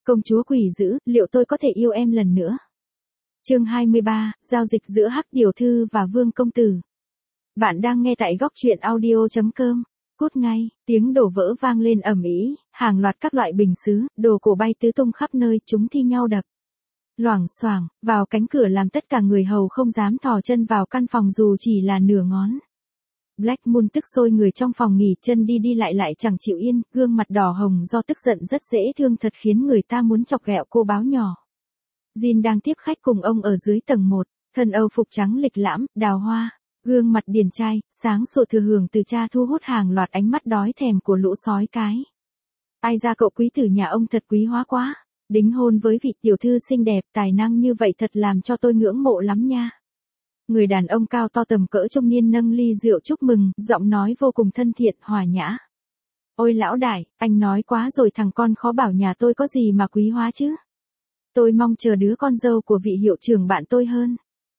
Công chúa quỷ dữ, liệu tôi có thể yêu em lần nữa? Chương 23, giao dịch giữa Hắc tiểu thư và Vương công tử. Bạn đang nghe tại góc truyện audio.com. Cút ngay, tiếng đổ vỡ vang lên ầm ĩ, hàng loạt các loại bình sứ, đồ cổ bay tứ tung khắp nơi, chúng thi nhau đập. Loảng xoảng, vào cánh cửa làm tất cả người hầu không dám thò chân vào căn phòng dù chỉ là nửa ngón. Black Moon tức sôi người trong phòng nghỉ, chân đi đi lại chẳng chịu yên, gương mặt đỏ hồng do tức giận rất dễ thương thật khiến người ta muốn chọc ghẹo cô báo nhỏ. Jin đang tiếp khách cùng ông ở dưới tầng 1, thân Âu phục trắng lịch lãm, đào hoa, gương mặt điển trai, sáng sủa thừa hưởng từ cha thu hút hàng loạt ánh mắt đói thèm của lũ sói cái. Ai ra cậu quý tử nhà ông thật quý hóa quá, đính hôn với vị tiểu thư xinh đẹp tài năng như vậy thật làm cho tôi ngưỡng mộ lắm nha. Người đàn ông cao to tầm cỡ trung niên nâng ly rượu chúc mừng, giọng nói vô cùng thân thiện, hòa nhã. Ôi lão đại, anh nói quá rồi, thằng con khó bảo nhà tôi có gì mà quý hóa chứ. Tôi mong chờ đứa con dâu của vị hiệu trưởng bạn tôi hơn.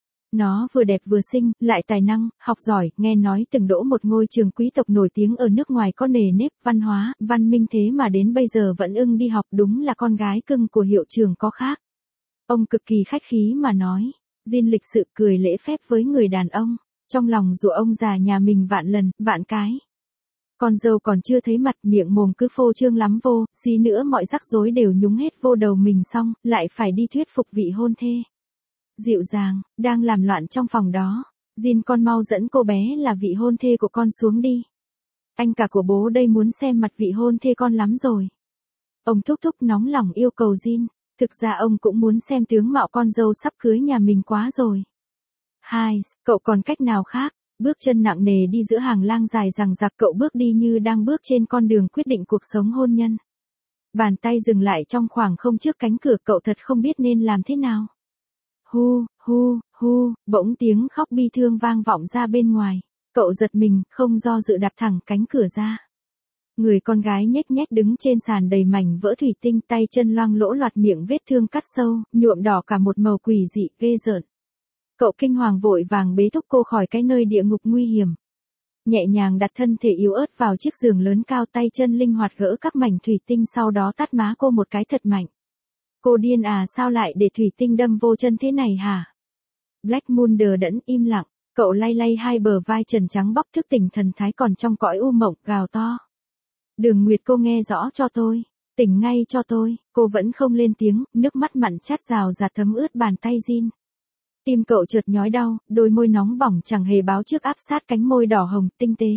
Nó vừa đẹp vừa xinh, lại tài năng, học giỏi, nghe nói từng đỗ một ngôi trường quý tộc nổi tiếng ở nước ngoài, có nề nếp, văn hóa, văn minh, thế mà đến bây giờ vẫn ưng đi học, đúng là con gái cưng của hiệu trưởng có khác. Ông cực kỳ khách khí mà nói. Jin lịch sự cười lễ phép với người đàn ông, trong lòng dụ ông già nhà mình vạn lần, vạn cái. Con dâu còn chưa thấy mặt, miệng mồm cứ phô trương lắm vô, xí nữa mọi rắc rối đều nhúng hết vô đầu mình, xong lại phải đi thuyết phục vị hôn thê. Dịu dàng, đang làm loạn trong phòng đó. Jin, con mau dẫn cô bé là vị hôn thê của con xuống đi. Anh cả của bố đây muốn xem mặt vị hôn thê con lắm rồi. Ông thúc thúc nóng lòng yêu cầu Jin. Thực ra ông cũng muốn xem tướng mạo con dâu sắp cưới nhà mình quá rồi. Hai, cậu còn cách nào khác? Bước chân nặng nề đi giữa hàng lang dài dằng dặc, cậu bước đi như đang bước trên con đường quyết định cuộc sống hôn nhân. Bàn tay dừng lại trong khoảng không trước cánh cửa, cậu thật không biết nên làm thế nào. Hu, hu, hu, bỗng tiếng khóc bi thương vang vọng ra bên ngoài. Cậu giật mình, không do dự đạp thẳng cánh cửa ra. Người con gái nhếch nhét đứng trên sàn đầy mảnh vỡ thủy tinh, tay chân loang lỗ loạt, miệng vết thương cắt sâu, nhuộm đỏ cả một màu quỷ dị, ghê rợn. Cậu kinh hoàng vội vàng bế thúc cô khỏi cái nơi địa ngục nguy hiểm. Nhẹ nhàng đặt thân thể yếu ớt vào chiếc giường lớn cao, tay chân linh hoạt gỡ các mảnh thủy tinh, sau đó tát má cô một cái thật mạnh. Cô điên à, sao lại để thủy tinh đâm vô chân thế này hả? Black Moon đờ đẫn im lặng, cậu lay lay hai bờ vai trần trắng bóc thức tỉnh thần thái còn trong cõi u mộng, gào to. Đường Nguyệt, cô nghe rõ cho tôi, tỉnh ngay cho tôi. Cô vẫn không lên tiếng, nước mắt mặn chát rào rạt thấm ướt bàn tay Jin. Tim cậu chợt nhói đau, đôi môi nóng bỏng chẳng hề báo trước áp sát cánh môi đỏ hồng tinh tế.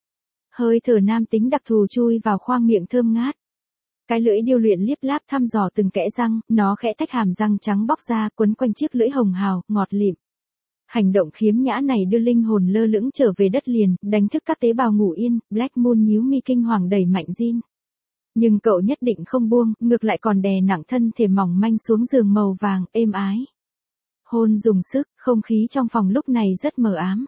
Hơi thở nam tính đặc thù chui vào khoang miệng thơm ngát. Cái lưỡi điêu luyện liếp láp thăm dò từng kẽ răng, nó khẽ tách hàm răng trắng bóc ra, quấn quanh chiếc lưỡi hồng hào, ngọt lịm. Hành động khiếm nhã này đưa linh hồn lơ lửng trở về đất liền, đánh thức các tế bào ngủ yên. Black Moon nhíu mi kinh hoàng đẩy mạnh Jin. Nhưng cậu nhất định không buông, ngược lại còn đè nặng thân thể mỏng manh xuống giường màu vàng, êm ái. Hôn dùng sức, không khí trong phòng lúc này rất mờ ám.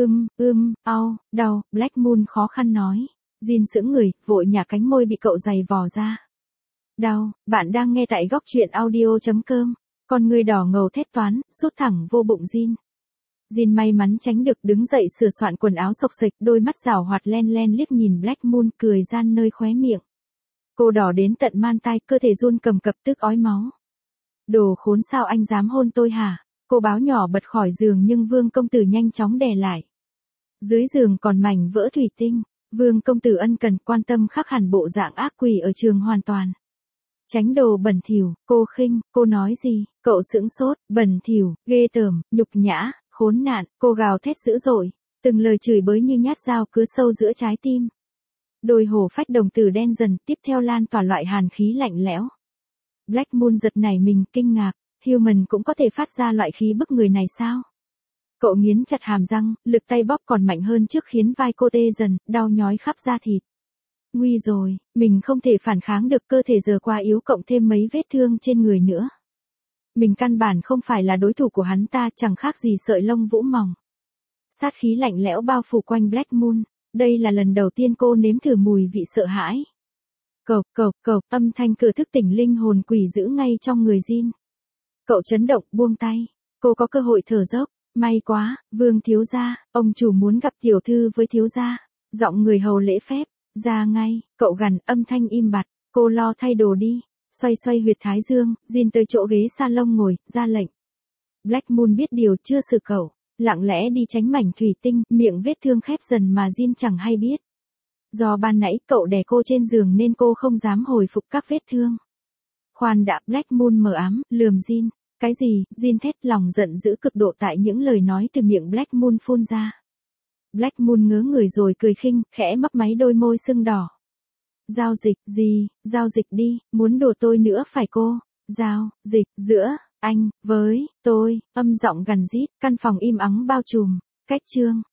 Au, đau, Black Moon khó khăn nói. Jin sững người, vội nhả cánh môi bị cậu giày vò ra. Đau, bạn đang nghe tại góc truyện audio.com. Con người đỏ ngầu thét toán, sút thẳng vô bụng Jin. Jin may mắn tránh được, đứng dậy sửa soạn quần áo xộc xệch, đôi mắt rảo hoạt len len liếc nhìn Black Moon, cười gian nơi khóe miệng. Cô đỏ đến tận man tai, cơ thể run cầm cập tức ói máu. Đồ khốn, sao anh dám hôn tôi hả? Cô báo nhỏ bật khỏi giường nhưng Vương công tử nhanh chóng đè lại. Dưới giường còn mảnh vỡ thủy tinh, Vương công tử ân cần quan tâm khác hẳn bộ dạng ác quỷ ở trường hoàn toàn. Tránh đồ bẩn thỉu, cô khinh, cô nói gì? Cậu sững sốt, bẩn thỉu, ghê tởm, nhục nhã, khốn nạn, cô gào thét dữ dội, từng lời chửi bới như nhát dao cứa sâu giữa trái tim. Đôi hổ phách đồng tử đen dần, tiếp theo lan tỏa loại hàn khí lạnh lẽo. Black Moon giật nảy mình, kinh ngạc, Human cũng có thể phát ra loại khí bức người này sao? Cậu nghiến chặt hàm răng, lực tay bóp còn mạnh hơn trước khiến vai cô tê dần, đau nhói khắp da thịt. Nguy rồi, mình không thể phản kháng được, cơ thể giờ quá yếu cộng thêm mấy vết thương trên người nữa. Mình căn bản không phải là đối thủ của hắn ta, chẳng khác gì sợi lông vũ mỏng. Sát khí lạnh lẽo bao phủ quanh Black Moon, đây là lần đầu tiên cô nếm thử mùi vị sợ hãi. Cộc, âm thanh cửa thức tỉnh linh hồn quỷ dữ ngay trong người Jin. Cậu chấn động, buông tay, cô có cơ hội thở dốc, may quá, Vương thiếu gia, ông chủ muốn gặp tiểu thư với thiếu gia. Giọng người hầu lễ phép, ra ngay, cậu gằn, âm thanh im bặt, cô lo thay đồ đi. Xoay xoay huyệt thái dương, Jin tới chỗ ghế salon ngồi, ra lệnh. Black Moon biết điều chưa xử cậu, lặng lẽ đi tránh mảnh thủy tinh, miệng vết thương khép dần mà Jin chẳng hay biết. Do ban nãy cậu đè cô trên giường nên cô không dám hồi phục các vết thương. Khoan đã, Black Moon mờ ám, lườm Jin. Cái gì? Jin thét, lòng giận dữ cực độ tại những lời nói từ miệng Black Moon phun ra. Black Moon ngớ người rồi cười khinh, khẽ mấp máy đôi môi sưng đỏ. Giao dịch, gì, giao dịch đi, muốn đùa tôi nữa phải cô? Giao dịch giữa anh với tôi, âm giọng gằn rít, căn phòng im ắng bao trùm. Cách chương